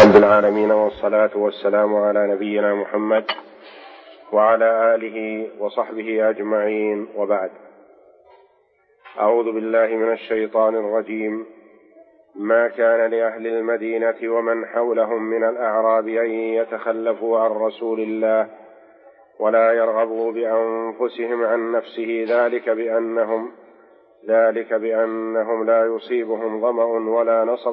رب العالمين، والصلاة والسلام على نبينا محمد وعلى آله وصحبه أجمعين، وبعد. أعوذ بالله من الشيطان الرجيم. ما كان لأهل المدينة ومن حولهم من الأعراب أن يتخلفوا عن رسول الله ولا يرغبوا بأنفسهم عن نفسه، ذلك بأنهم لا يصيبهم ظمأ ولا نصب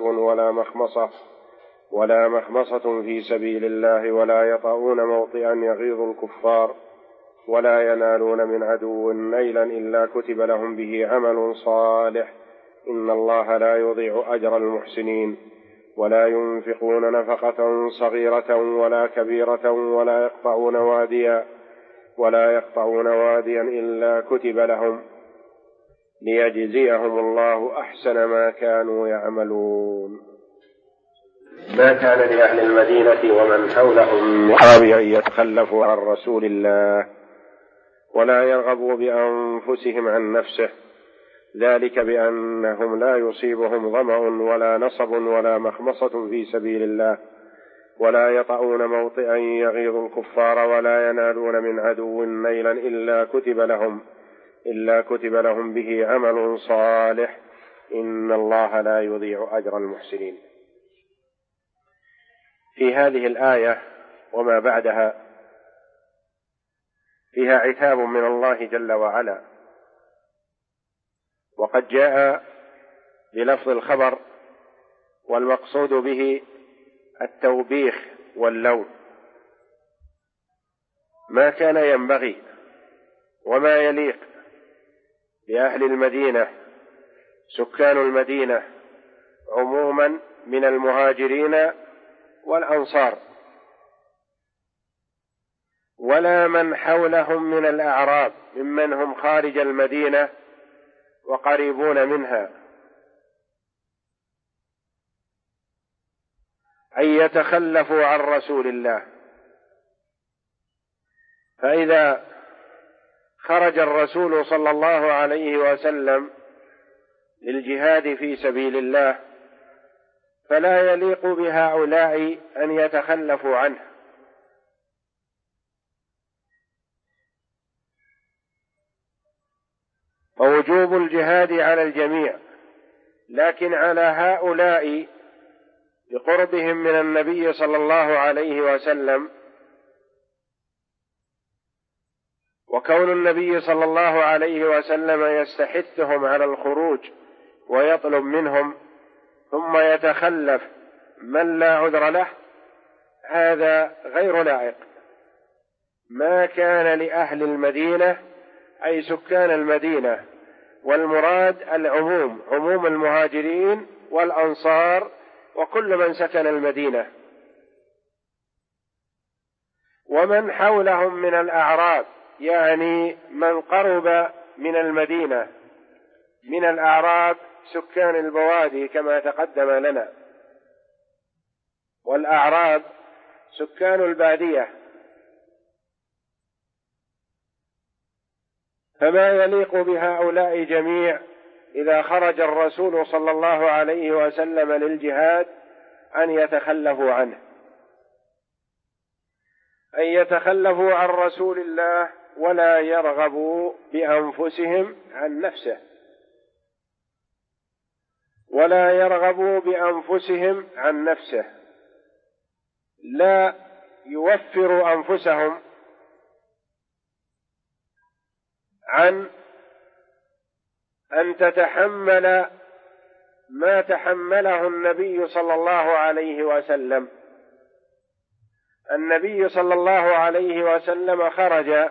ولا مخمصة في سبيل الله، ولا يطؤون موطئا يغيظ الكفار، ولا ينالون من عدو نيلا إلا كتب لهم به عمل صالح، إن الله لا يضيع أجر المحسنين. ولا ينفقون نفقة صغيرة ولا كبيرة ولا يقطعون واديا إلا كتب لهم ليجزيهم الله أحسن ما كانوا يعملون. ما كان لأهل المدينة ومن حولهم من الأعراب أن يتخلفوا عن رسول الله ولا يرغبوا بأنفسهم عن نفسه، ذلك بأنهم لا يصيبهم ظمأ ولا نصب ولا مخمصة في سبيل الله، ولا يطؤون موطئا يغيظ الكفار، ولا ينالون من عدو نيلا إلا كتب لهم به عمل صالح، إن الله لا يضيع أجر المحسنين. في هذه الآية وما بعدها فيها عتاب من الله جل وعلا، وقد جاء بلفظ الخبر، والمقصود به التوبيخ واللوم. ما كان ينبغي وما يليق بأهل المدينة، سكان المدينة عموما من المهاجرين والأنصار، ولا من حولهم من الأعراب ممن هم خارج المدينة وقريبون منها، أن يتخلفوا عن رسول الله. فإذا خرج الرسول صلى الله عليه وسلم للجهاد في سبيل الله فلا يليق بهؤلاء أن يتخلفوا عنه، فوجوب الجهاد على الجميع، لكن على هؤلاء بقربهم من النبي صلى الله عليه وسلم، وكون النبي صلى الله عليه وسلم يستحثهم على الخروج ويطلب منهم ثم يتخلف من لا عذر له، هذا غير لائق. ما كان لأهل المدينة أي سكان المدينة، والمراد العموم، عموم المهاجرين والأنصار وكل من سكن المدينة، ومن حولهم من الأعراب، يعني من قرب من المدينة من الأعراب، سكان البوادي كما تقدم لنا، والأعراب سكان البادية. فما يليق بهؤلاء جميع إذا خرج الرسول صلى الله عليه وسلم للجهاد أن يتخلفوا عنه، أن يتخلفوا عن رسول الله ولا يرغبوا بأنفسهم عن نفسه، ولا يرغبوا بأنفسهم عن نفسه، لا يوفروا أنفسهم عن أن تتحمل ما تحمله النبي صلى الله عليه وسلم. النبي صلى الله عليه وسلم خرج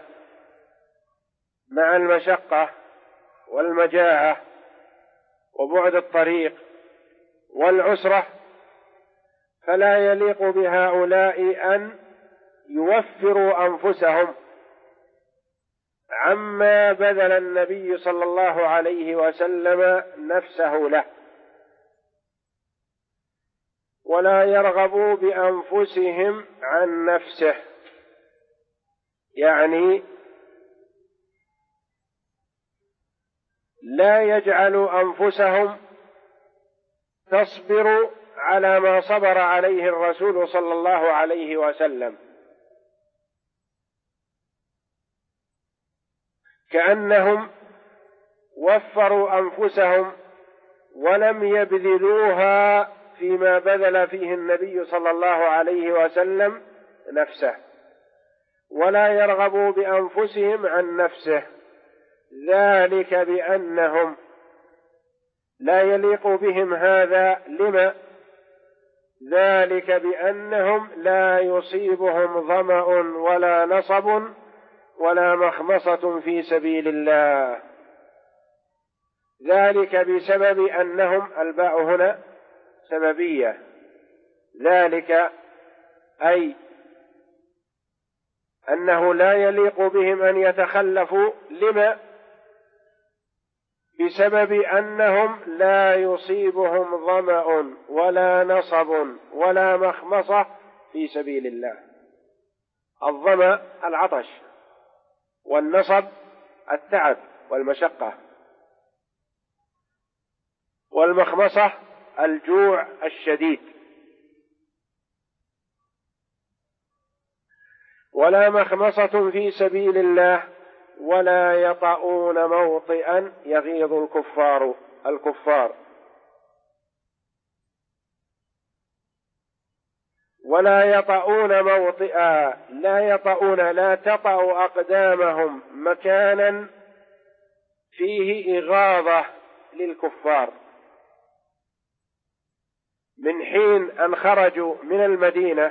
مع المشقة والمجاعة وبعد الطريق والعسرة، فلا يليق بهؤلاء أن يوفروا أنفسهم عما بذل النبي صلى الله عليه وسلم نفسه له، ولا يرغبوا بأنفسهم عن نفسه، يعني لا يجعلوا أنفسهم تصبر على ما صبر عليه الرسول صلى الله عليه وسلم، كأنهم وفروا أنفسهم ولم يبذلوها فيما بذل فيه النبي صلى الله عليه وسلم نفسه، ولا يرغبوا بأنفسهم عن نفسه، ذلك بأنهم لا يليق بهم هذا. لما؟ ذلك بأنهم لا يصيبهم ظمأ ولا نصب ولا مخمصة في سبيل الله، ذلك بسبب أنهم، الباء هنا سببية، ذلك أي أنه لا يليق بهم أن يتخلفوا. لما؟ بسبب أنهم لا يصيبهم ظمأ ولا نصب ولا مخمصة في سبيل الله. الظمأ العطش، والنصب التعب والمشقة، والمخمصة الجوع الشديد. ولا مخمصة في سبيل الله، ولا يطؤون موطئا يغيظ الكفار ولا يطؤون موطئا، لا تطأ أقدامهم مكانا فيه إغاظة للكفار، من حين أن خرجوا من المدينة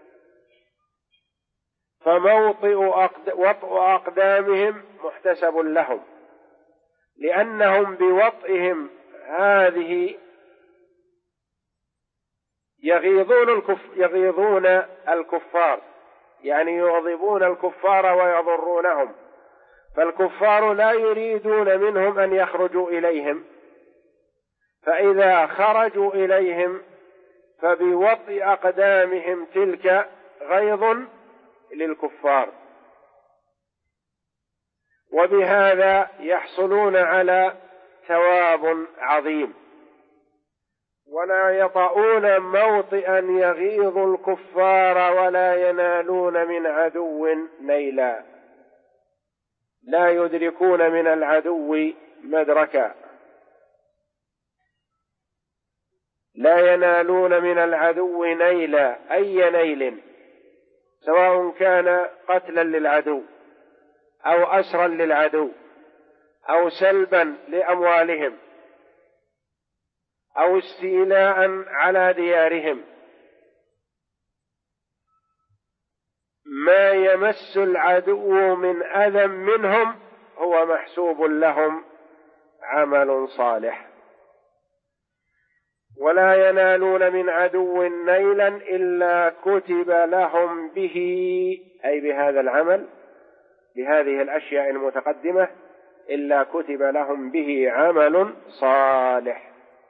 وطئ أقدامهم محتسب لهم، لأنهم بوطئهم هذه يغيظون الكفار، يعني يغضبون الكفار ويضرونهم، فالكفار لا يريدون منهم أن يخرجوا إليهم، فإذا خرجوا إليهم فبوطئ أقدامهم تلك غيظ للكفار، وبهذا يحصلون على ثواب عظيم. ولا يطؤون موطئا يغيظ الكفار ولا ينالون من عدو نيلا، لا يدركون من العدو مدركا، لا ينالون من العدو نيلا، أي نيل، سواء كان قتلا للعدو أو أسرا للعدو أو سلبا لأموالهم أو استيلاء على ديارهم، ما يمس العدو من أذى منهم هو محسوب لهم عمل صالح. ولا ينالون من عدو نيلا إلا كتب لهم به، أي بهذا العمل، بهذه الأشياء المتقدمة، إلا كتب لهم به عمل صالح.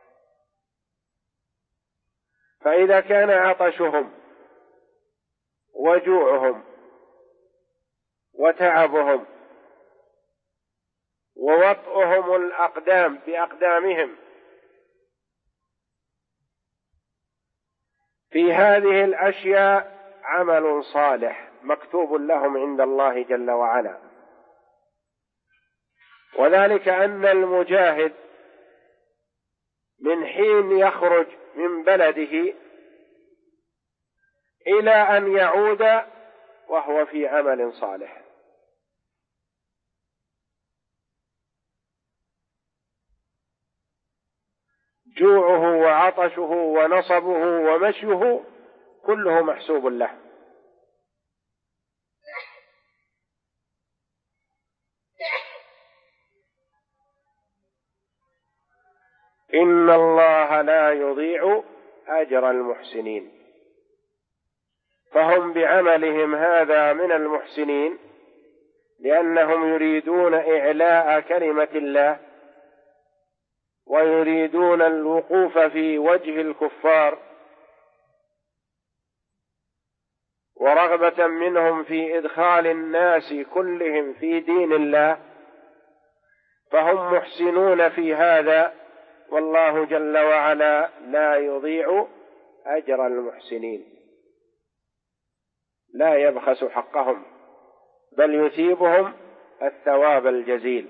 فإذا كان عطشهم وجوعهم وتعبهم ووطئهم الأقدام بأقدامهم في هذه الأشياء عمل صالح مكتوب لهم عند الله جل وعلا، وذلك أن المجاهد من حين يخرج من بلده إلى أن يعود وهو في عمل صالح، جوعه وعطشه ونصبه ومشيه كله محسوب له. إن الله لا يضيع أجر المحسنين، فهم بعملهم هذا من المحسنين، لأنهم يريدون إعلاء كلمة الله ويريدون الوقوف في وجه الكفار، ورغبة منهم في إدخال الناس كلهم في دين الله، فهم محسنون في هذا، والله جل وعلا لا يضيع أجر المحسنين، لا يبخس حقهم بل يثيبهم الثواب الجزيل.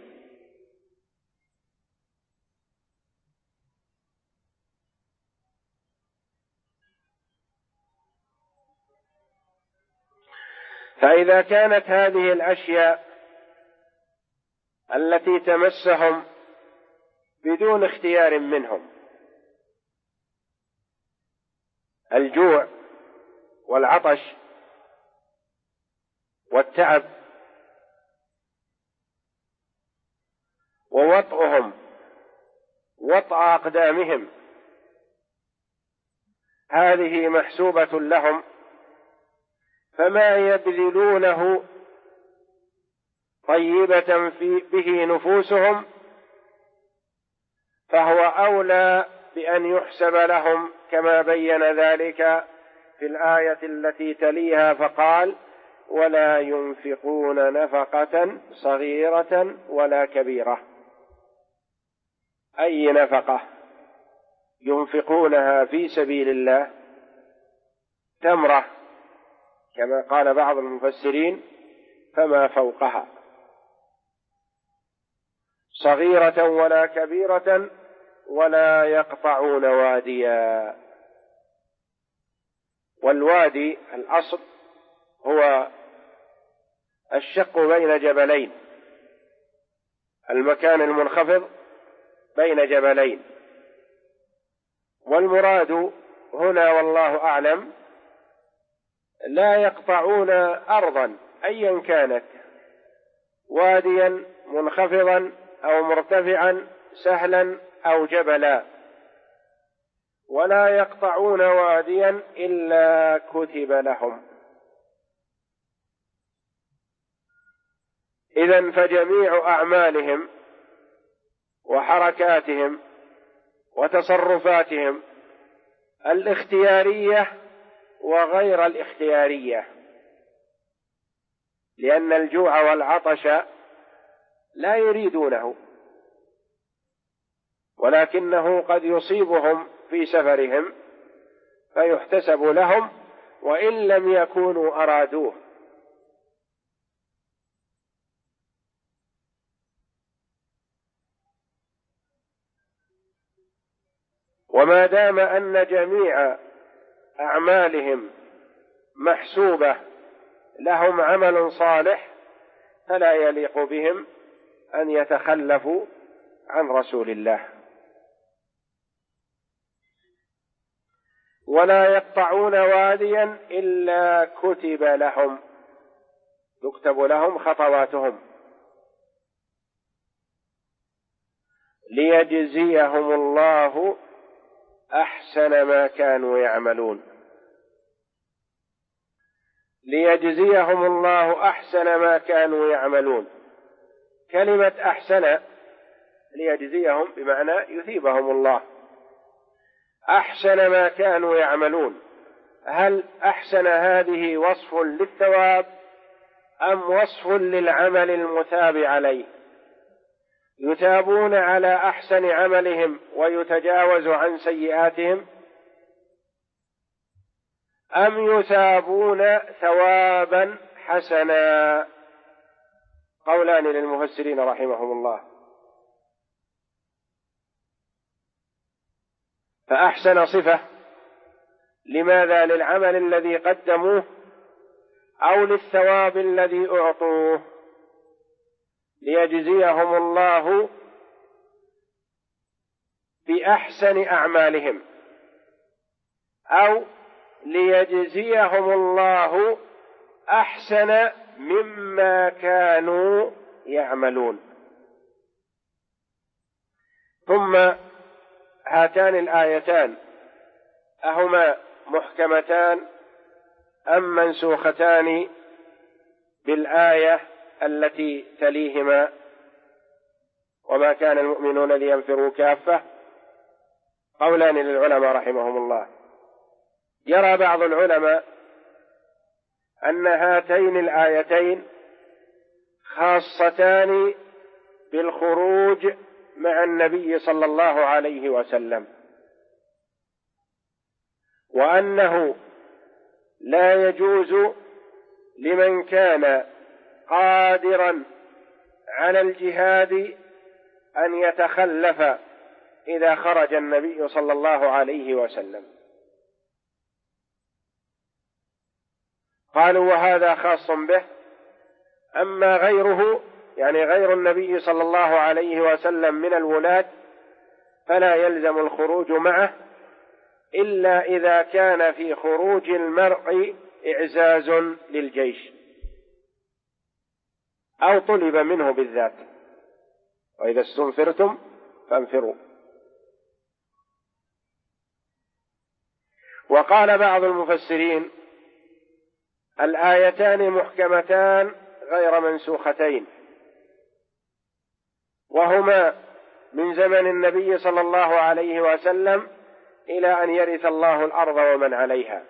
فإذا كانت هذه الأشياء التي تمسهم بدون اختيار منهم، الجوع والعطش والتعب ووطئهم وطأ أقدامهم، هذه محسوبة لهم، فما يبذلونه طيبة به نفوسهم فهو أولى بأن يحسب لهم، كما بين ذلك في الآية التي تليها فقال: ولا ينفقون نفقة صغيرة ولا كبيرة. أي نفقة ينفقونها في سبيل الله؟ تمرة كما قال بعض المفسرين فما فوقها، صغيرة ولا كبيرة، ولا يقطعون واديا. والوادي الأصل هو الشق بين جبلين، المكان المنخفض بين جبلين، والمراد هنا والله أعلم لا يقطعون أرضا أيا كانت، واديا منخفضا أو مرتفعا، سهلا أو جبلا، ولا يقطعون واديا إلا كتب لهم. إذن فجميع أعمالهم وحركاتهم وتصرفاتهم الاختيارية وغير الاختيارية، لأن الجوع والعطش لا يريدونه، ولكنه قد يصيبهم في سفرهم فيحتسب لهم وإن لم يكونوا أرادوه. وما دام أن جميع أعمالهم محسوبة لهم عمل صالح فلا يليق بهم أن يتخلفوا عن رسول الله. ولا يقطعون واديا إلا كتب لهم، يكتب لهم خطواتهم ليجزيهم الله أحسن ما كانوا يعملون. ليجزيهم الله أحسن ما كانوا يعملون، كلمة أحسن ليجزيهم بمعنى يثيبهم الله، أحسن ما كانوا يعملون. هل أحسن هذه وصف للثواب أم وصف للعمل المثاب عليه؟ يثابون على أحسن عملهم ويتجاوز عن سيئاتهم، أم يثابون ثوابا حسنا؟ قولان للمفسرين رحمهم الله. فأحسن صفة لماذا؟ للعمل الذي قدموه أو للثواب الذي أعطوه؟ ليجزيهم الله بأحسن أعمالهم أو ليجزيهم الله أحسن مما كانوا يعملون. ثم هاتان الآيتان أهما محكمتان أم منسوختان بالآية التي تليهما؟ وما كان المؤمنون لينفروا كافة. قولان للعلماء رحمهم الله. يرى بعض العلماء أن هاتين الآيتين خاصتان بالخروج مع النبي صلى الله عليه وسلم، وأنه لا يجوز لمن كان قادرا على الجهاد أن يتخلف إذا خرج النبي صلى الله عليه وسلم. قالوا وهذا خاص به، أما غيره يعني غير النبي صلى الله عليه وسلم من الولاة فلا يلزم الخروج معه إلا إذا كان في خروج المرء إعزاز للجيش أو طلب منه بالذات، وإذا استنفرتم فانفروا. وقال بعض المفسرين الآيتان محكمتان غير منسوختين، وهما من زمن النبي صلى الله عليه وسلم إلى أن يرث الله الأرض ومن عليها،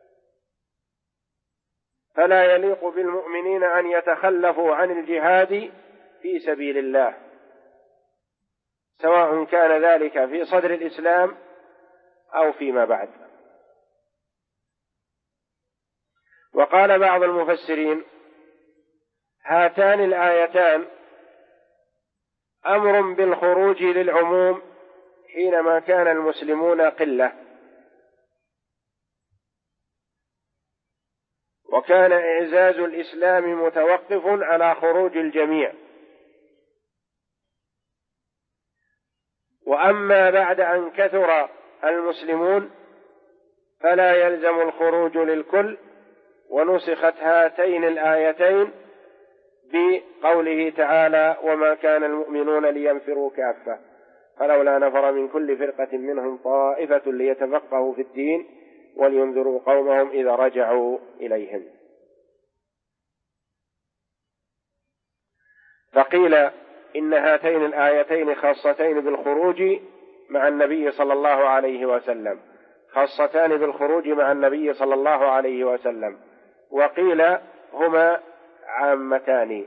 فلا يليق بالمؤمنين أن يتخلفوا عن الجهاد في سبيل الله، سواء كان ذلك في صدر الإسلام أو فيما بعد. وقال بعض المفسرين هاتان الآيتان أمر بالخروج للعموم حينما كان المسلمون قلة، وكان إعزاز الإسلام متوقف على خروج الجميع، وأما بعد أن كثر المسلمون فلا يلزم الخروج للكل. ونسخت هاتين الآيتين بقوله تعالى وما كان المؤمنون لينفروا كافة فلولا نفر من كل فرقة منهم طائفة ليتفقهوا في الدين ولينذروا قومهم إذا رجعوا إليهم. فقيل إن هاتين الآيتين خاصتين بالخروج مع النبي صلى الله عليه وسلم، خاصتان بالخروج مع النبي صلى الله عليه وسلم، وقيل هما عامتان،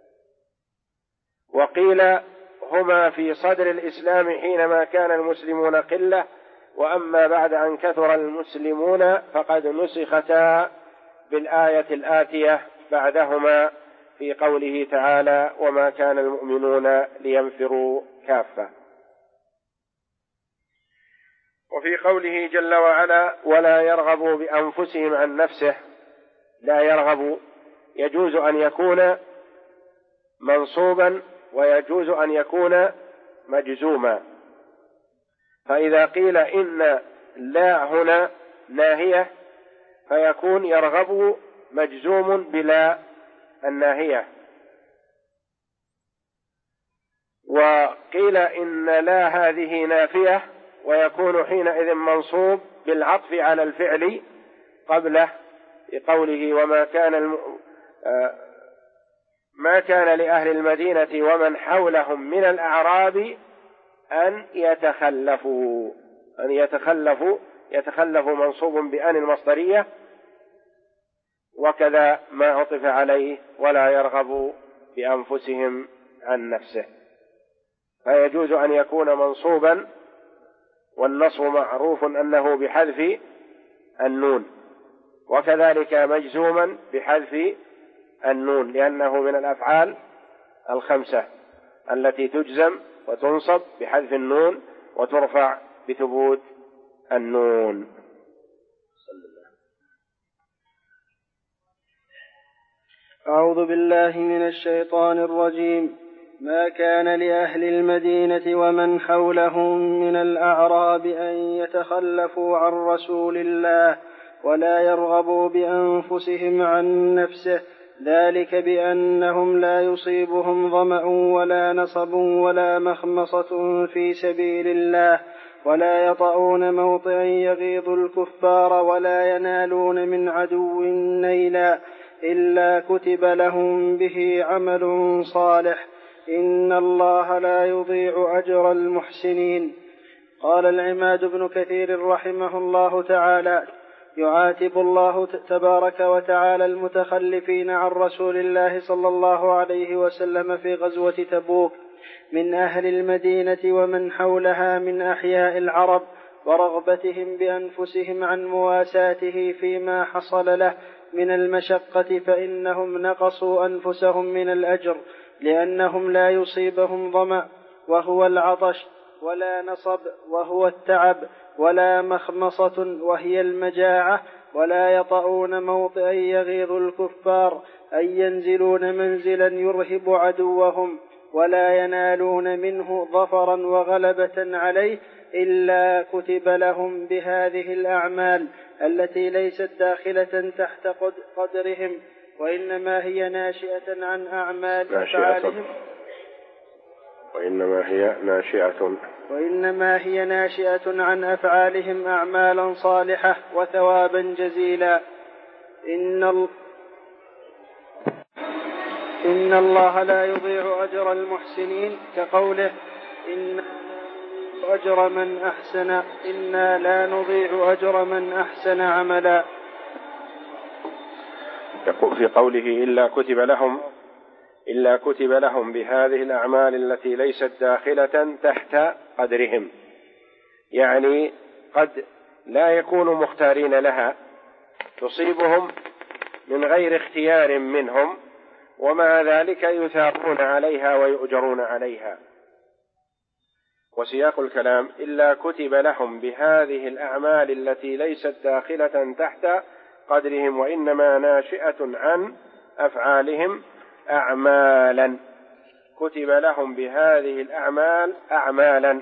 وقيل هما في صدر الإسلام حينما كان المسلمون قلة، وأما بعد أن كثر المسلمون فقد نسختا بالآية الآتية بعدهما في قوله تعالى وما كان المؤمنون لينفروا كافة. وفي قوله جل وعلا ولا يرغبوا بأنفسهم عن نفسه، لا يرغبوا يجوز أن يكون منصوبا ويجوز أن يكون مجزوما، فإذا قيل إن لا هنا ناهية فيكون يرغب مجزوم بلا الناهية، وقيل إن لا هذه نافية ويكون حينئذ منصوب بالعطف على الفعل قبله بقوله وما كان ما كان لأهل المدينة ومن حولهم من الأعراب أن يتخلفوا، يتخلفوا منصوب بأن المصدرية، وكذا ما عطف عليه ولا يرغبوا بأنفسهم عن نفسه، فيجوز أن يكون منصوبا والنصب معروف أنه بحذف النون، وكذلك مجزوما بحذف النون لأنه من الأفعال الخمسة التي تجزم وتنصب بحذف النون وترفع بثبوت النون. أعوذ بالله من الشيطان الرجيم. ما كان لأهل المدينة ومن حولهم من الأعراب أن يتخلفوا عن رسول الله ولا يرغبوا بأنفسهم عن نفسه، ذلك بأنهم لا يصيبهم ظمأ ولا نصب ولا مخمصة في سبيل الله ولا يطؤون موطئا يغيظ الكفار ولا ينالون من عدو نيلا إلا كتب لهم به عمل صالح إن الله لا يضيع أجر المحسنين. قال العماد بن كثير رحمه الله تعالى يعاتب الله تبارك وتعالى المتخلفين عن رسول الله صلى الله عليه وسلم في غزوة تبوك من أهل المدينة ومن حولها من أحياء العرب، ورغبتهم بأنفسهم عن مواساته فيما حصل له من المشقة، فإنهم نقصوا أنفسهم من الأجر، لأنهم لا يصيبهم ظمأ وهو العطش، ولا نصب وهو التعب، ولا مخمصة وهي المجاعة، ولا يطؤون موطئا يغيظ الكفار، أي ينزلون منزلا يرهب عدوهم، ولا ينالون منه ظفرا وغلبة عليه، إلا كتب لهم بهذه الأعمال التي ليست داخلة تحت قدرهم، وإنما هي ناشئة عن أعمال أفعالهم، وإنما هي ناشئة عن أفعالهم أعمالا صالحة وثوابا جزيلا. إن الله لا يضيع أجر المحسنين، كقوله إنا لا نضيع أجر من أحسن عملا. في قوله إلا كتب لهم بهذه الأعمال التي ليست داخلة تحت قدرهم، يعني قد لا يكونوا مختارين لها، تصيبهم من غير اختيار منهم، ومع ذلك يثابون عليها ويؤجرون عليها. وسياق الكلام إلا كتب لهم بهذه الأعمال التي ليست داخلة تحت قدرهم، وإنما ناشئة عن أفعالهم أعمالا، كتب لهم بهذه الأعمال أعمالا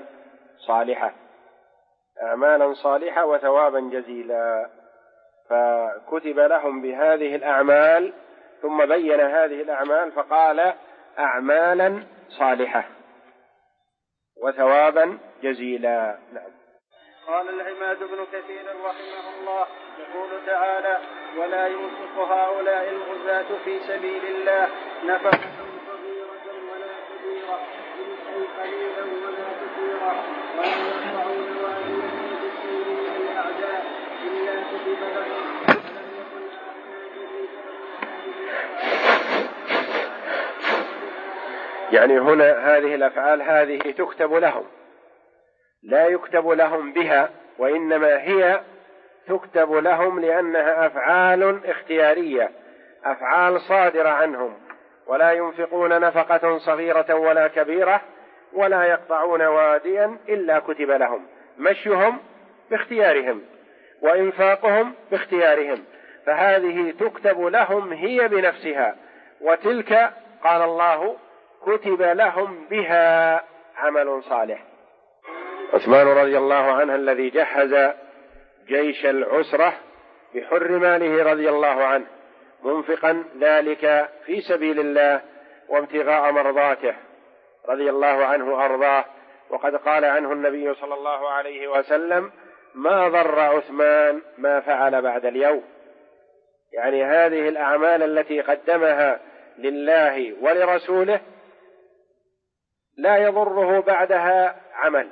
صالحة وثوابا جزيلا. فكتب لهم بهذه الأعمال، ثم بين هذه الأعمال فقال أعمالا صالحة وثوابا جزيلا. نعم. قال العماد بن كثير رحمه الله: يقول تعالى: ولا ينفق هؤلاء الغزاة في سبيل الله نفقة صغيرة ولا كبيرة، أي قليلا ولا كثيرا، ولا يرفعون واديا بالسير الأعداء إلا كتب لهم، يعني هنا هذه الأفعال هذه تكتب لهم، لا يكتب لهم بها، وإنما هي تكتب لهم لأنها أفعال اختيارية، أفعال صادرة عنهم، ولا ينفقون نفقة صغيرة ولا كبيرة، ولا يقطعون واديا إلا كتب لهم. مشيهم باختيارهم وإنفاقهم باختيارهم، فهذه تكتب لهم هي بنفسها، وتلك قال الله كتب لهم بها عمل صالح. عثمان رضي الله عنه الذي جهز جيش العسرة بحر ماله رضي الله عنه، منفقا ذلك في سبيل الله وابتغاء مرضاته رضي الله عنه وأرضاه، وقد قال عنه النبي صلى الله عليه وسلم: ما ضر عثمان ما فعل بعد اليوم. يعني هذه الأعمال التي قدمها لله ولرسوله لا يضره بعدها عمل.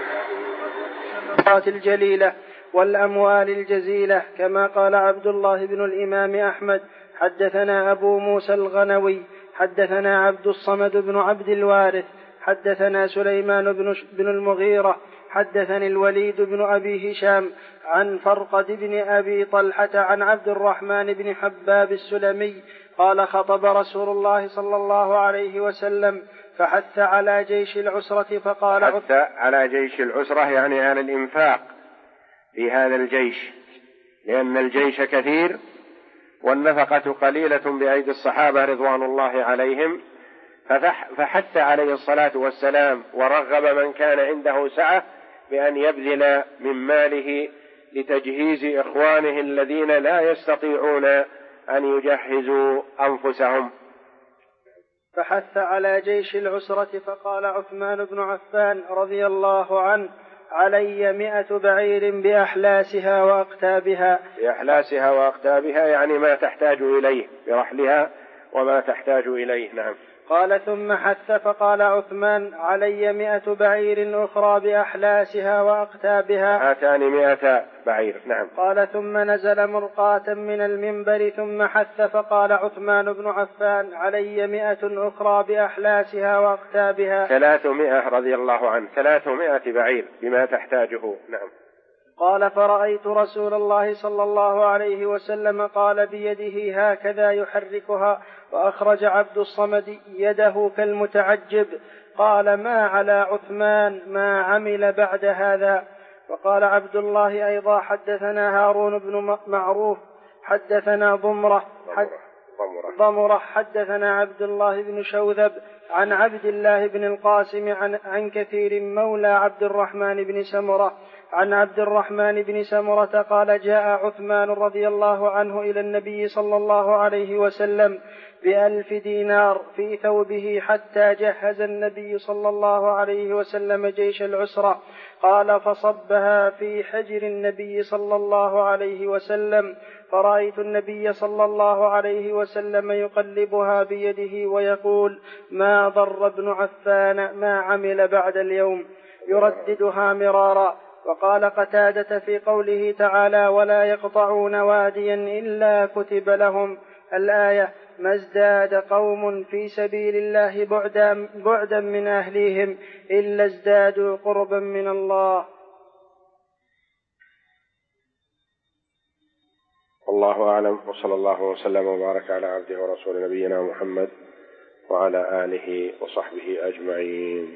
الجليلة والأموال الجزيلة، كما قال عبد الله بن الإمام أحمد: حدثنا أبو موسى الغنوي حدثنا عبد الصمد بن عبد الوارث حدثنا سليمان بن المغيرة حدثني الوليد بن أبي هشام عن فرقد بن أبي طلحة عن عبد الرحمن بن حباب السلمي قال: خطب رسول الله صلى الله عليه وسلم فحث على جيش العسرة فقال: حث على جيش العسرة يعني على الإنفاق في هذا الجيش، لأن الجيش كثير والنفقة قليلة بأيدي الصحابة رضوان الله عليهم، فحث عليه الصلاة والسلام ورغب من كان عنده سعة بأن يبذل من ماله لتجهيز إخوانه الذين لا يستطيعون أن يجهزوا أنفسهم. فحث على جيش العسرة فقال عثمان بن عفان رضي الله عنه: علي 100 بعير بأحلاسها وأقتابها. بأحلاسها وأقتابها يعني ما تحتاج إليه، برحلها وما تحتاج إليه. نعم. قال: ثم حث فقال عثمان: علي 100 بعير أخرى بأحلاسها وأقتابها. هاتان 100 بعير. نعم. قال: ثم نزل مرقاة من المنبر ثم حث فقال عثمان بن عفان: علي 100 أخرى بأحلاسها وأقتابها. 300 رضي الله عنه، 300 بعير بما تحتاجه. نعم. قال فرأيت رسول الله صلى الله عليه وسلم قال بيده هكذا يحركها، وأخرج عبد الصمد يده كالمتعجب. قال ما على عثمان ما عمل بعد هذا. وقال عبد الله أيضا حدثنا هارون بن معروف حدثنا ضمرة حدثنا عبد الله بن شوذب عن عبد الله بن القاسم عن كثير مولى عبد الرحمن بن سمرة عن عبد الرحمن بن سمرة قال جاء عثمان رضي الله عنه إلى النبي صلى الله عليه وسلم ب1,000 دينار في ثوبه حتى جهز النبي صلى الله عليه وسلم جيش العسرة. قال فصبها في حجر النبي صلى الله عليه وسلم، فرأيت النبي صلى الله عليه وسلم يقلبها بيده ويقول ما ضر ابن عفان ما عمل بعد اليوم، يرددها مرارا. وقال قتادة في قوله تعالى ولا يقطعون واديا إلا كتب لهم الآية ما ازداد قوم في سبيل الله بعدا من أهليهم إلا ازدادوا قربا من الله. والله أعلم، وصلى الله وسلم وبارك على عبده ورسول نبينا محمد وعلى آله وصحبه أجمعين.